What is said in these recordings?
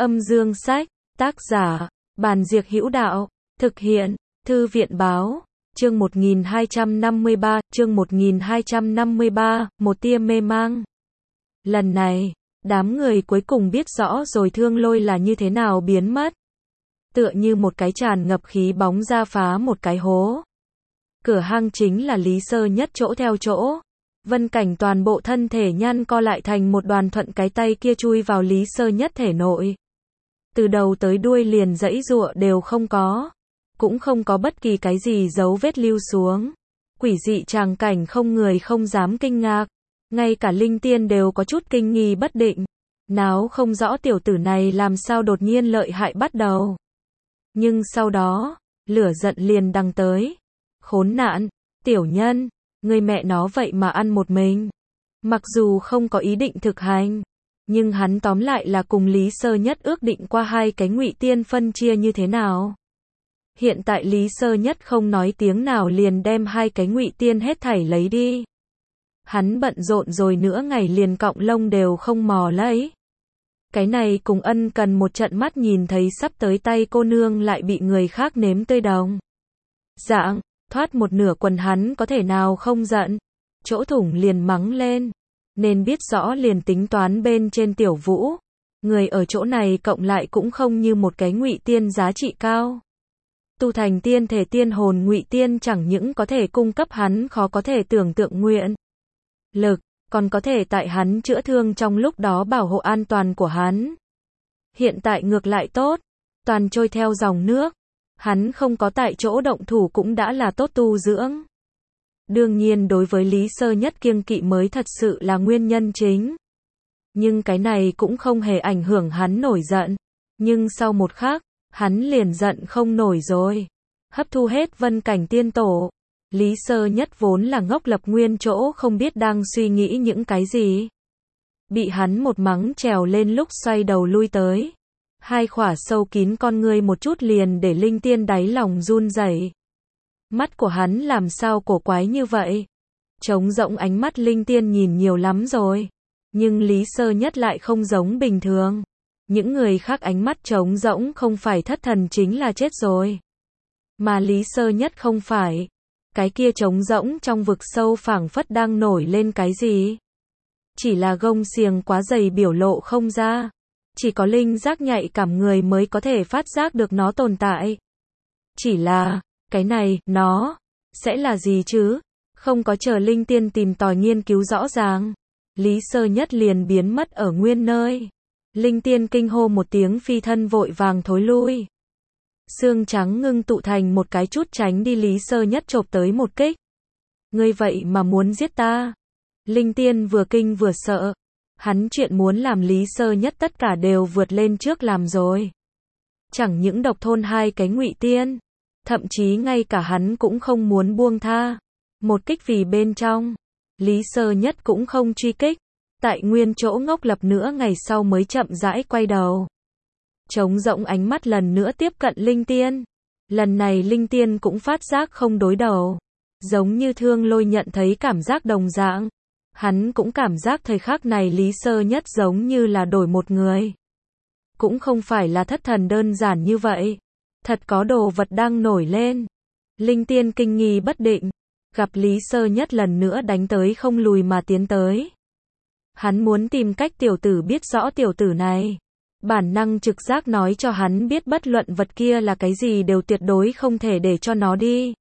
Âm dương sách, tác giả, Bàn Diệc Hữu Đạo, thực hiện, Thư viện Báo, chương 1253, một tia mê mang. Lần này, đám người cuối cùng biết rõ rồi Thương Lôi là như thế nào biến mất. Tựa như một cái tràn ngập khí bóng ra phá một cái hố. Cửa hang chính là Lý Sơ Nhất chỗ theo chỗ. Vân Cảnh toàn bộ thân thể nhăn co lại thành một đoàn, thuận cái tay kia chui vào Lý Sơ Nhất thể nội. Từ đầu tới đuôi liền giãy giụa đều không có. Cũng không có bất kỳ cái gì dấu vết lưu xuống. Quỷ dị tràng cảnh không người không dám kinh ngạc. Ngay cả Linh Tiên đều có chút kinh nghi bất định. Náo không rõ tiểu tử này làm sao đột nhiên lợi hại bắt đầu. Nhưng sau đó, lửa giận liền đằng tới. Khốn nạn, tiểu nhân, người mẹ nó vậy mà ăn một mình. Mặc dù không có ý định thực hành, nhưng hắn tóm lại là cùng Lý Sơ Nhất ước định qua hai cái ngụy tiên phân chia như thế nào. Hiện tại Lý Sơ Nhất không nói tiếng nào liền đem hai cái ngụy tiên hết thảy lấy đi. Hắn bận rộn rồi nửa ngày liền cọng lông đều không mò lấy. Cái này cùng ân cần một trận mắt nhìn thấy sắp tới tay cô nương lại bị người khác nếm tơi đồng. Dạng, thoát một nửa quần hắn có thể nào không giận. Chỗ thủng liền mắng lên. Nên biết rõ liền tính toán bên trên tiểu vũ. Người ở chỗ này cộng lại cũng không như một cái ngụy tiên giá trị cao. Tu thành tiên thể tiên hồn ngụy tiên chẳng những có thể cung cấp hắn khó có thể tưởng tượng nguyện lực, còn có thể tại hắn chữa thương trong lúc đó bảo hộ an toàn của hắn. Hiện tại ngược lại tốt, toàn trôi theo dòng nước. Hắn không có tại chỗ động thủ cũng đã là tốt tu dưỡng. Đương nhiên đối với Lý Sơ Nhất kiêng kỵ mới thật sự là nguyên nhân chính. Nhưng cái này cũng không hề ảnh hưởng hắn nổi giận. Nhưng sau một khắc, hắn liền giận không nổi rồi. Hấp thu hết Vân Cảnh tiên tổ. Lý Sơ Nhất vốn là ngốc lập nguyên chỗ không biết đang suy nghĩ những cái gì. Bị hắn một mắng trèo lên lúc xoay đầu lui tới. Hai khỏa sâu kín con ngươi một chút liền để Linh Tiên đáy lòng run rẩy. Mắt của hắn làm sao cổ quái như vậy? Trống rỗng ánh mắt Linh Tiên nhìn nhiều lắm rồi. Nhưng Lý Sơ Nhất lại không giống bình thường. Những người khác ánh mắt trống rỗng không phải thất thần chính là chết rồi. Mà Lý Sơ Nhất không phải. Cái kia trống rỗng trong vực sâu phảng phất đang nổi lên cái gì. Chỉ là gông xiềng quá dày biểu lộ không ra. Chỉ có linh giác nhạy cảm người mới có thể phát giác được nó tồn tại. Chỉ là, cái này, nó, sẽ là gì chứ? Không có chờ Linh Tiên tìm tòi nghiên cứu rõ ràng. Lý Sơ Nhất liền biến mất ở nguyên nơi. Linh Tiên kinh hô một tiếng phi thân vội vàng thối lui. Xương trắng ngưng tụ thành một cái chút tránh đi Lý Sơ Nhất chộp tới một kích. Ngươi vậy mà muốn giết ta? Linh Tiên vừa kinh vừa sợ. Hắn chuyện muốn làm Lý Sơ Nhất tất cả đều vượt lên trước làm rồi. Chẳng những độc thôn hai cái ngụy tiên, thậm chí ngay cả hắn cũng không muốn buông tha. Một kích vì bên trong, Lý Sơ Nhất cũng không truy kích, tại nguyên chỗ ngốc lập nửa ngày sau mới chậm rãi quay đầu. Trống rỗng ánh mắt lần nữa tiếp cận Linh Tiên. Lần này Linh Tiên cũng phát giác không đối đầu. Giống như Thương Lôi nhận thấy cảm giác đồng dạng. Hắn cũng cảm giác thời khắc này Lý Sơ Nhất giống như là đổi một người. Cũng không phải là thất thần đơn giản như vậy. Thật có đồ vật đang nổi lên. Linh Tiên kinh nghi bất định. Gặp Lý Sơ Nhất lần nữa đánh tới không lùi mà tiến tới. Hắn muốn tìm cách tiểu tử biết rõ tiểu tử này. Bản năng trực giác nói cho hắn biết bất luận vật kia là cái gì đều tuyệt đối không thể để cho nó đi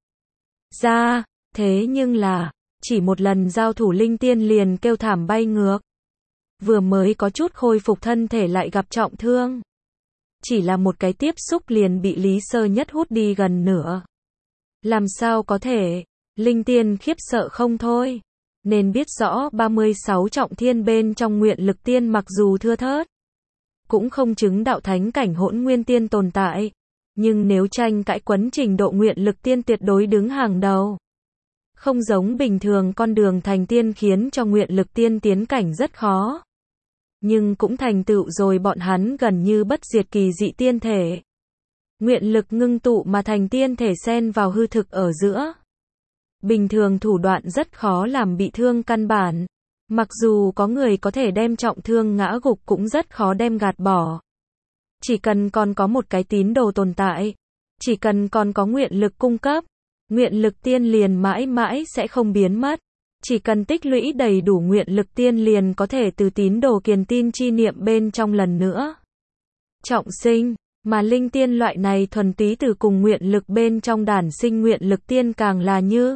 ra. Thế nhưng là, chỉ một lần giao thủ Linh Tiên liền kêu thảm bay ngược. Vừa mới có chút khôi phục thân thể lại gặp trọng thương. Chỉ là một cái tiếp xúc liền bị Lý Sơ Nhất hút đi gần nửa. Làm sao có thể? Linh Tiên khiếp sợ không thôi. Nên biết rõ 36 trọng thiên bên trong nguyện lực tiên mặc dù thưa thớt. Cũng không chứng đạo thánh cảnh hỗn nguyên tiên tồn tại. Nhưng nếu tranh cãi quấn trình độ nguyện lực tiên tuyệt đối đứng hàng đầu. Không giống bình thường con đường thành tiên khiến cho nguyện lực tiên tiến cảnh rất khó. Nhưng cũng thành tựu rồi bọn hắn gần như bất diệt kỳ dị tiên thể. Nguyện lực ngưng tụ mà thành tiên thể xen vào hư thực ở giữa. Bình thường thủ đoạn rất khó làm bị thương căn bản. Mặc dù có người có thể đem trọng thương ngã gục cũng rất khó đem gạt bỏ. Chỉ cần còn có một cái tín đồ tồn tại, chỉ cần còn có nguyện lực cung cấp, nguyện lực tiên liền mãi mãi sẽ không biến mất. Chỉ cần tích lũy đầy đủ nguyện lực tiên liền có thể từ tín đồ kiền tin chi niệm bên trong lần nữa trọng sinh, mà linh tiên loại này thuần túy từ cùng nguyện lực bên trong đản sinh nguyện lực tiên càng là như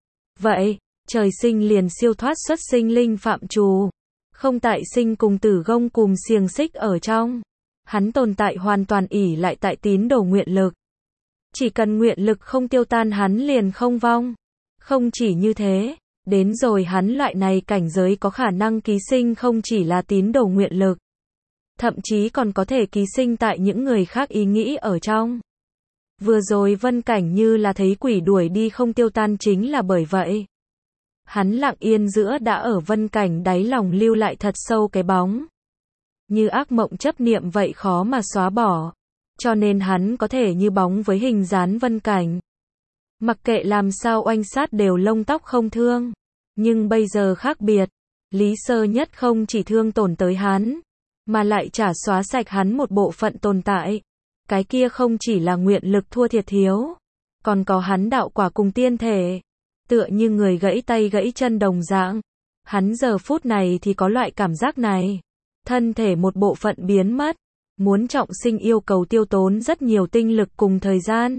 vậy, trời sinh liền siêu thoát xuất sinh linh phạm trù, không tại sinh cùng tử gông cùng xiềng xích ở trong. Hắn tồn tại hoàn toàn ỷ lại tại tín đồ nguyện lực. Chỉ cần nguyện lực không tiêu tan hắn liền không vong. Không chỉ như thế, đến rồi hắn loại này cảnh giới có khả năng ký sinh không chỉ là tín đồ nguyện lực, thậm chí còn có thể ký sinh tại những người khác ý nghĩ ở trong. Vừa rồi Vân Cảnh như là thấy quỷ đuổi đi không tiêu tan chính là bởi vậy. Hắn lặng yên giữa đã ở Vân Cảnh đáy lòng lưu lại thật sâu cái bóng. Như ác mộng chấp niệm vậy khó mà xóa bỏ. Cho nên hắn có thể như bóng với hình dán Vân Cảnh. Mặc kệ làm sao oanh sát đều lông tóc không thương. Nhưng bây giờ khác biệt. Lý Sơ Nhất không chỉ thương tổn tới hắn, mà lại trả xóa sạch hắn một bộ phận tồn tại. Cái kia không chỉ là nguyện lực thua thiệt thiếu, còn có hắn đạo quả cùng tiên thể. Tựa như người gãy tay gãy chân đồng dạng. Hắn giờ phút này thì có loại cảm giác này. Thân thể một bộ phận biến mất. Muốn trọng sinh yêu cầu tiêu tốn rất nhiều tinh lực cùng thời gian.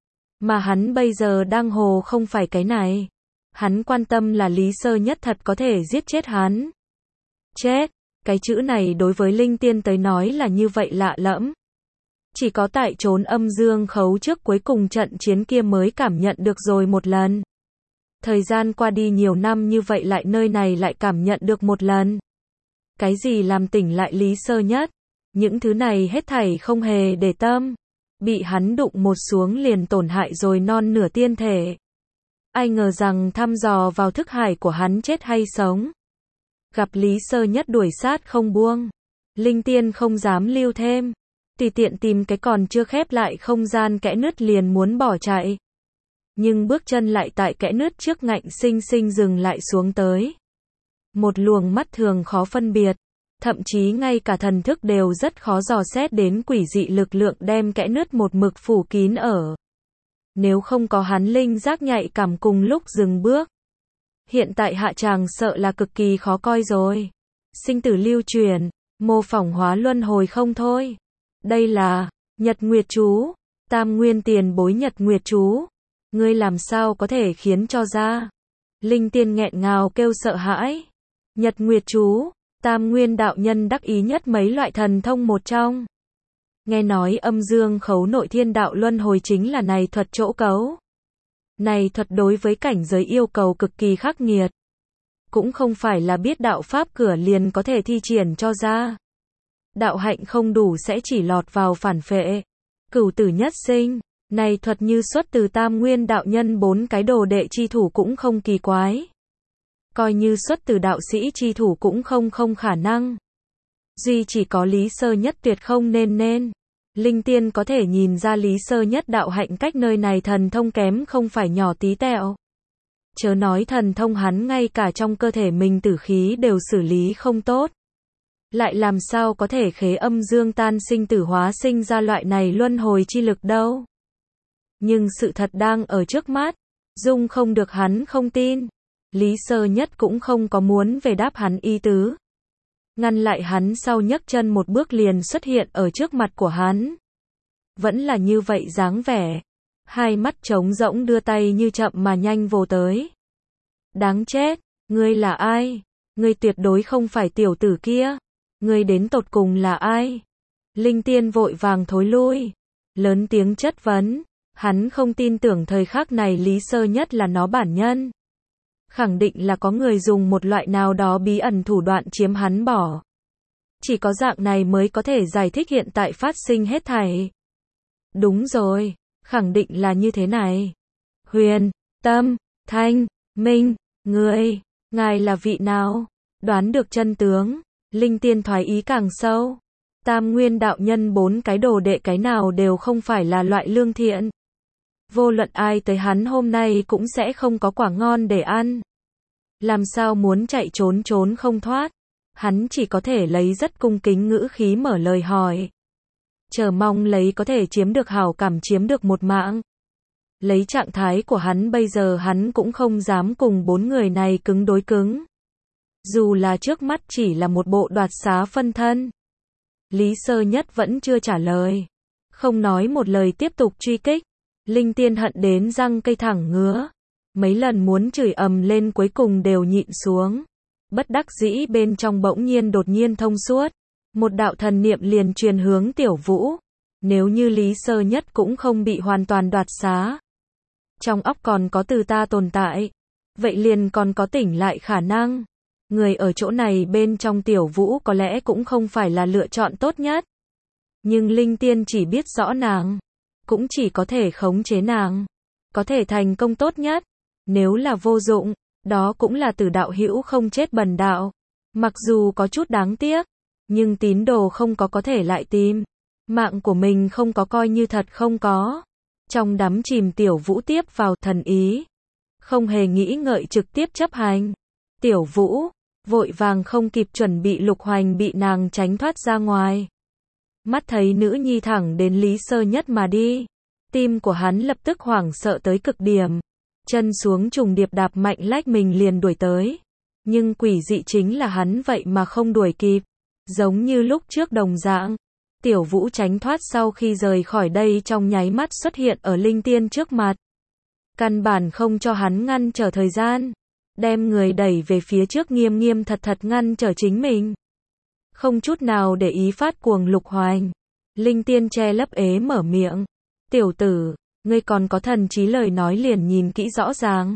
Mà hắn bây giờ đang hồ không phải cái này. Hắn quan tâm là Lý Sơ Nhất thật có thể giết chết hắn. Chết, cái chữ này đối với linh tiên tới nói là như vậy lạ lẫm. Chỉ có tại trốn âm dương khấu trước cuối cùng trận chiến kia mới cảm nhận được rồi một lần. Thời gian qua đi nhiều năm như vậy lại nơi này lại cảm nhận được một lần. Cái gì làm tỉnh lại Lý Sơ Nhất? Những thứ này hết thảy không hề để tâm. Bị hắn đụng một xuống liền tổn hại rồi non nửa tiên thể. Ai ngờ rằng thăm dò vào thức hải của hắn chết hay sống. Gặp Lý Sơ Nhất đuổi sát không buông. Linh tiên không dám lưu thêm. Tùy tiện tìm cái còn chưa khép lại không gian kẽ nứt liền muốn bỏ chạy. Nhưng bước chân lại tại kẽ nứt trước ngạnh sinh sinh dừng lại xuống tới. Một luồng mắt thường khó phân biệt. Thậm chí ngay cả thần thức đều rất khó dò xét đến quỷ dị lực lượng đem kẽ nứt một mực phủ kín ở. Nếu không có hắn linh giác nhạy cảm cùng lúc dừng bước. Hiện tại hạ tràng sợ là cực kỳ khó coi rồi. Sinh tử lưu truyền, mô phỏng hóa luân hồi không thôi. Đây là Nhật Nguyệt chú, Tam Nguyên tiền bối Nhật Nguyệt chú. Ngươi làm sao có thể khiến cho ra? Linh tiên nghẹn ngào kêu sợ hãi. Nhật Nguyệt chú, Tam Nguyên đạo nhân đắc ý nhất mấy loại thần thông một trong. Nghe nói âm dương khấu nội thiên đạo luân hồi chính là này thuật chỗ cấu. Này thuật đối với cảnh giới yêu cầu cực kỳ khắc nghiệt. Cũng không phải là biết đạo pháp cửa liền có thể thi triển cho ra. Đạo hạnh không đủ sẽ chỉ lọt vào phản phệ. Cửu tử nhất sinh. Này thuật như xuất từ Tam Nguyên đạo nhân 4 cái đồ đệ chi thủ cũng không kỳ quái. Coi như xuất từ đạo sĩ chi thủ cũng không khả năng. Duy chỉ có Lý Sơ Nhất tuyệt không nên. Linh tiên có thể nhìn ra Lý Sơ Nhất đạo hạnh cách nơi này thần thông kém không phải nhỏ tí tẹo. Chớ nói thần thông hắn ngay cả trong cơ thể mình tử khí đều xử lý không tốt. Lại làm sao có thể khế âm dương tan sinh tử hóa sinh ra loại này luân hồi chi lực đâu. Nhưng sự thật đang ở trước mắt. Dung không được hắn không tin. Lý Sơ Nhất cũng không có muốn về đáp hắn ý tứ. Ngăn lại hắn sau nhấc chân một bước liền xuất hiện ở trước mặt của hắn. Vẫn là như vậy dáng vẻ. Hai mắt trống rỗng đưa tay như chậm mà nhanh vồ tới. Đáng chết, ngươi là ai? Ngươi tuyệt đối không phải tiểu tử kia. Ngươi đến tột cùng là ai? Linh tiên vội vàng thối lui. Lớn tiếng chất vấn. Hắn không tin tưởng thời khắc này Lý Sơ Nhất là nó bản nhân. Khẳng định là có người dùng một loại nào đó bí ẩn thủ đoạn chiếm hắn bỏ. Chỉ có dạng này mới có thể giải thích hiện tại phát sinh hết thảy. Đúng rồi, khẳng định là như thế này. Huyền, Tâm, Thanh, Minh, ngài là vị nào? Đoán được chân tướng, linh tiên thoái ý càng sâu. Tam Nguyên đạo nhân 4 cái đồ đệ cái nào đều không phải là loại lương thiện. Vô luận ai tới hắn hôm nay cũng sẽ không có quả ngon để ăn. Làm sao muốn chạy trốn không thoát. Hắn chỉ có thể lấy rất cung kính ngữ khí mở lời hỏi. chờ mong lấy có thể chiếm được hảo cảm, chiếm được một mạng. Lấy trạng thái của hắn bây giờ hắn cũng không dám cùng 4 người này cứng đối cứng. Dù là trước mắt chỉ là một bộ đoạt xá phân thân. Lý Sơ Nhất vẫn chưa trả lời. Không nói một lời tiếp tục truy kích. Linh Tiên hận đến răng cây thẳng ngứa. Mấy lần muốn chửi ầm lên cuối cùng đều nhịn xuống. Bất đắc dĩ bên trong bỗng nhiên đột nhiên thông suốt. Một đạo thần niệm liền truyền hướng Tiểu Vũ. Nếu như Lý Sơ Nhất cũng không bị hoàn toàn đoạt xá. Trong óc còn có từ ta tồn tại. Vậy liền còn có tỉnh lại khả năng. Người ở chỗ này bên trong Tiểu Vũ có lẽ cũng không phải là lựa chọn tốt nhất. Nhưng Linh Tiên chỉ biết rõ nàng. Cũng chỉ có thể khống chế nàng. Có thể thành công tốt nhất. Nếu là vô dụng, đó cũng là tử đạo hữu không chết bần đạo. Mặc dù có chút đáng tiếc, nhưng tín đồ không có thể lại tìm. Mạng của mình không có coi như thật không có. Trong đắm chìm Tiểu Vũ tiếp vào thần ý. Không hề nghĩ ngợi trực tiếp chấp hành. Tiểu Vũ, vội vàng không kịp chuẩn bị Lục Hoành bị nàng tránh thoát ra ngoài. Mắt thấy nữ nhi thẳng đến Lý Sơ Nhất mà đi. Tim của hắn lập tức hoảng sợ tới cực điểm. Chân xuống trùng điệp đạp mạnh lách mình liền đuổi tới. Nhưng quỷ dị chính là hắn vậy mà không đuổi kịp. Giống như lúc trước đồng dạng. Tiểu Vũ tránh thoát sau khi rời khỏi đây trong nháy mắt xuất hiện ở Linh Tiên trước mặt. Căn bản không cho hắn ngăn trở thời gian. Đem người đẩy về phía trước nghiêm nghiêm thật thật ngăn trở chính mình. Không chút nào để ý phát cuồng Lục Hoành. Linh Tiên che lấp ế mở miệng. Tiểu tử, ngươi còn có thần trí lời nói liền nhìn kỹ rõ ràng.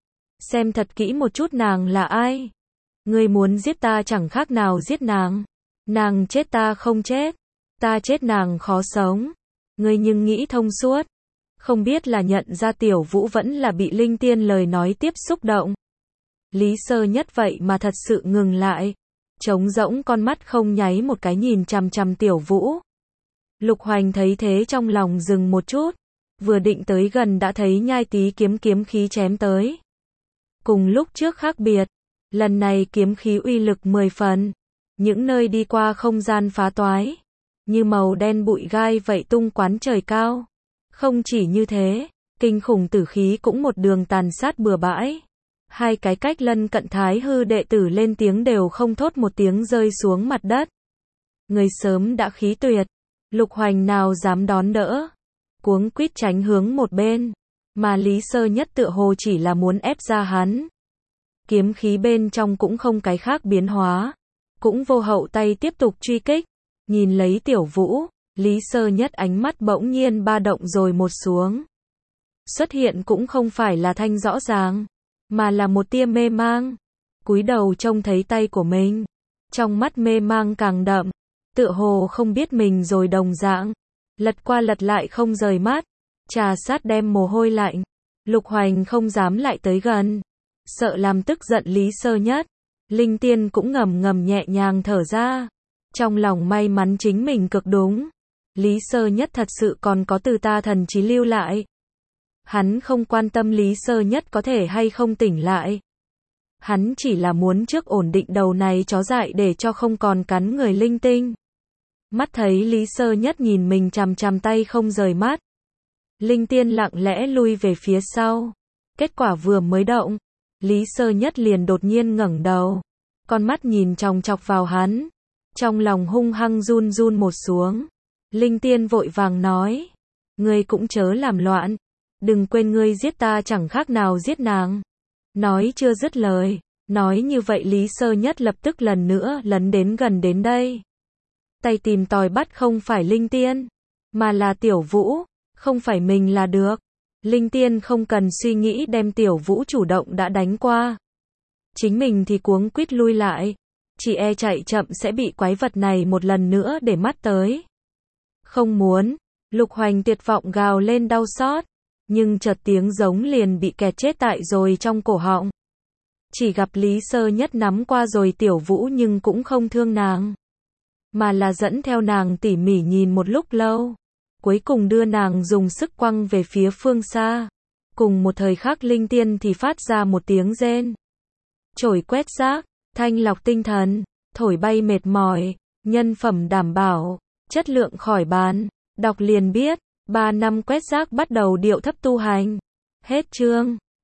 Xem thật kỹ một chút nàng là ai. Ngươi muốn giết ta chẳng khác nào giết nàng. Nàng chết ta không chết. Ta chết nàng khó sống. Ngươi nhưng nghĩ thông suốt. Không biết là nhận ra Tiểu Vũ vẫn là bị Linh Tiên lời nói tiếp xúc động. Lý Sơ Nhất vậy mà thật sự ngừng lại. Trống rỗng con mắt không nháy một cái nhìn chằm chằm Tiểu Vũ. Lục Hoành thấy thế trong lòng dừng một chút. Vừa định tới gần đã thấy Nhai Tý kiếm khí chém tới. Cùng lúc trước khác biệt. Lần này kiếm khí uy lực 10 phần. Những nơi đi qua không gian phá toái. Như màu đen bụi gai vậy tung quán trời cao. Không chỉ như thế, kinh khủng tử khí cũng một đường tàn sát bừa bãi. Hai cái cách lân cận Thái Hư đệ tử lên tiếng đều không thốt một tiếng rơi xuống mặt đất. Người sớm đã khí tuyệt. Lục Hoành nào dám đón đỡ. Cuống quýt tránh hướng một bên. Mà Lý Sơ Nhất tựa hồ chỉ là muốn ép ra hắn. Kiếm khí bên trong cũng không cái khác biến hóa. Cũng vô hậu tay tiếp tục truy kích. Nhìn lấy Tiểu Vũ, Lý Sơ Nhất ánh mắt bỗng nhiên ba động rồi một xuống. Xuất hiện cũng không phải là thanh rõ ràng, mà là một tia mê mang. Cúi đầu trông thấy tay của mình. Trong mắt mê mang càng đậm. Tựa hồ không biết mình rồi đồng dạng. Lật qua lật lại không rời mắt. Trà sát đem mồ hôi lạnh. Lục Hoành không dám lại tới gần. Sợ làm tức giận Lý Sơ Nhất. Linh Tiên cũng ngầm ngầm nhẹ nhàng thở ra. Trong lòng may mắn chính mình cực đúng. Lý Sơ Nhất thật sự còn có từ ta thần trí lưu lại. Hắn không quan tâm Lý Sơ Nhất có thể hay không tỉnh lại. Hắn chỉ là muốn trước ổn định đầu này chó dại để cho không còn cắn người linh tinh. Mắt thấy Lý Sơ Nhất nhìn mình chằm chằm tay không rời mắt. Linh Tiên lặng lẽ lui về phía sau. Kết quả vừa mới động. Lý Sơ Nhất liền đột nhiên ngẩng đầu. Con mắt nhìn chòng chọc vào hắn. Trong lòng hung hăng run run một xuống. Linh Tiên vội vàng nói. Ngươi cũng chớ làm loạn. Đừng quên ngươi giết ta chẳng khác nào giết nàng. Nói chưa dứt lời. Nói như vậy Lý Sơ Nhất lập tức lần nữa lấn đến gần đến đây. Tay tìm tòi bắt không phải Linh Tiên. Mà là Tiểu Vũ. Không phải mình là được. Linh Tiên không cần suy nghĩ đem Tiểu Vũ chủ động đã đánh qua. Chính mình thì cuống quýt lui lại. Chỉ e chạy chậm sẽ bị quái vật này một lần nữa để mắt tới. Không muốn. Lục Hoành tuyệt vọng gào lên đau xót. Nhưng chợt tiếng giống liền bị kẹt chết tại rồi trong cổ họng. Chỉ gặp Lý Sơ Nhất nắm qua rồi Tiểu Vũ nhưng cũng không thương nàng. Mà là dẫn theo nàng tỉ mỉ nhìn một lúc lâu. Cuối cùng đưa nàng dùng sức quăng về phía phương xa. Cùng một thời khắc Linh Tiên thì phát ra một tiếng rên. Chổi quét rác, thanh lọc tinh thần, thổi bay mệt mỏi, nhân phẩm đảm bảo. chất lượng khỏi bàn. Đọc liền biết, 3 năm quét rác bắt đầu điệu thấp tu hành. Hết chương.